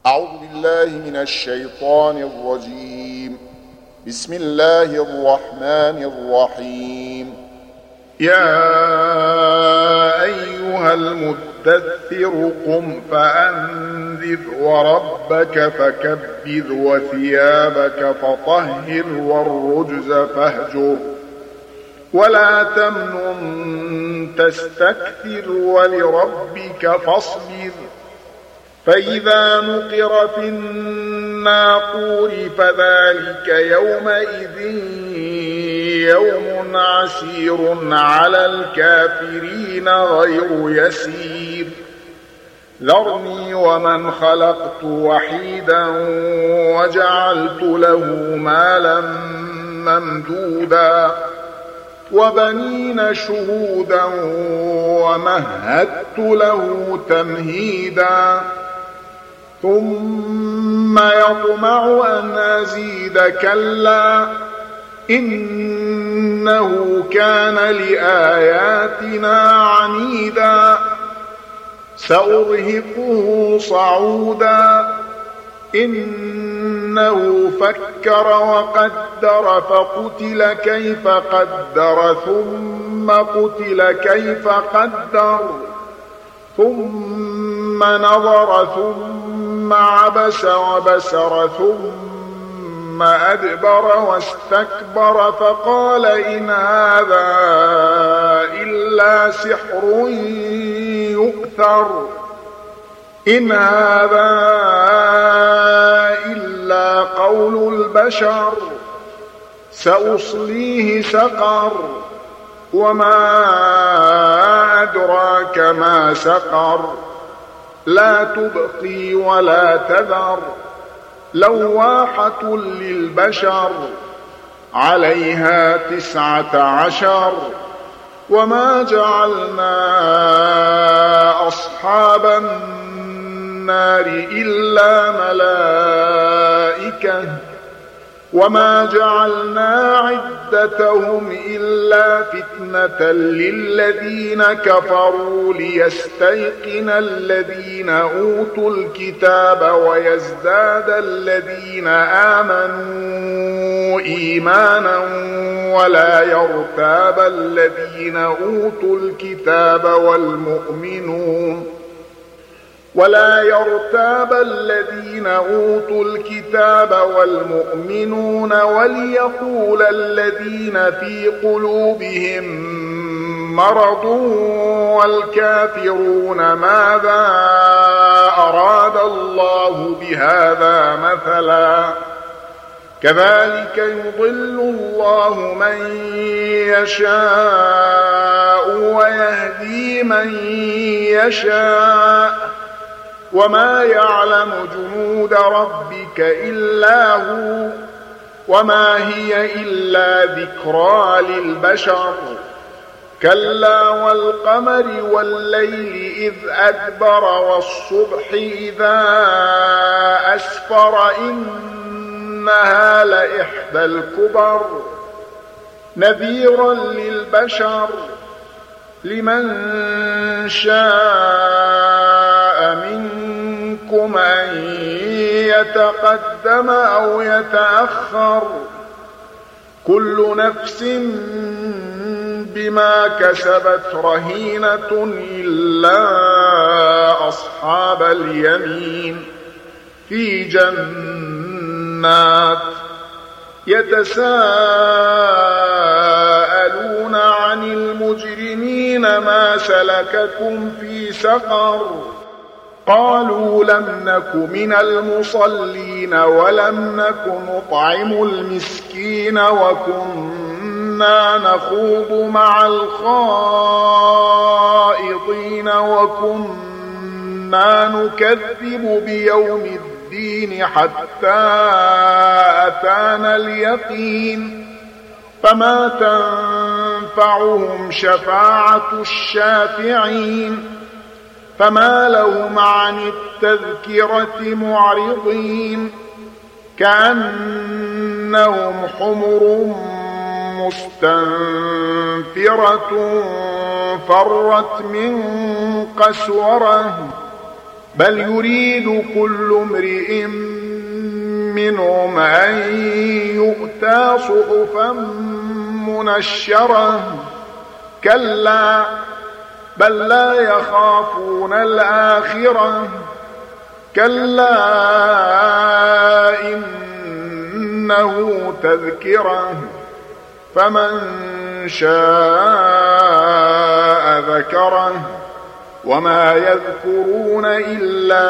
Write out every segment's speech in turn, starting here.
أعوذ بالله من الشيطان الرجيم. بسم الله الرحمن الرحيم. يا أيها المدثر قم فأنذر وربك فكبر وثيابك فطهر والرجز فاهجر ولا تمنن تستكثر ولربك فاصبر فإذا نقر في الناقور فذلك يومئذ يوم عسير على الكافرين غير يسير. ذرني ومن خلقت وحيدا وجعلت له مالا ممدودا وبنين شهودا ومهدت له تمهيدا ثم يطمع أن أزيد كلا إنه كان لآياتنا عنيدا سأرهقه صعودا إنه فكر وقدر فقتل كيف قدر ثم قتل كيف قدر ثم نظر ثم عبس وبسر ثم أدبر واستكبر فقال إن هذا إلا سحر يؤثر إن هذا إلا قول البشر سأصليه سقر وما أدراك ما سقر لا تبقي ولا تذر لواحة للبشر عليها 19 وما جعلنا أصحاب النار إلا ملائكة وما جعلنا عدتهم إلا فتنة للذين كفروا ليستيقن الذين أوتوا الكتاب ويزداد الذين آمنوا إيمانا ولا يرتاب الذين أوتوا الكتاب والمؤمنون وليقول الذين في قلوبهم مرض والكافرون ماذا أراد الله بهذا مثلا كذلك يضل الله من يشاء ويهدي من يشاء وما يعلم جنود ربك إلا هو وما هي إلا ذكرى للبشر كلا والقمر والليل إذ أدبر والصبح إذا أسفر إنها لإحدى الكبر نذيرا للبشر لمن شاء منكم أن يتقدم أو يتأخر كل نفس بما كسبت رهينة إلا أصحاب اليمين في جنات يتساءلون عن المجرمين ما سلككم في سقر قالوا لم نك من المصلين ولم نك نطعم المسكين وكنا نخوض مع الخائضين وكنا نكذب بيوم الدين حتى أتانا اليقين فما تنفعهم شفاعة الشافعين فما لهم عن التذكرة معرضين كأنهم حمر مستنفرة فرت من قسورة بل يريد كل امرئ منهم أن يؤتى صحفا منشرة كلا بل لا يخافون الآخرة كلا إنه تذكرة فمن شاء ذكره وما يذكرون إلا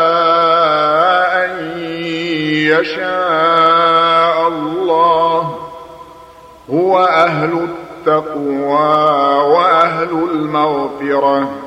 أن يشاء الله هو أهل التقوى وأهل المغفرة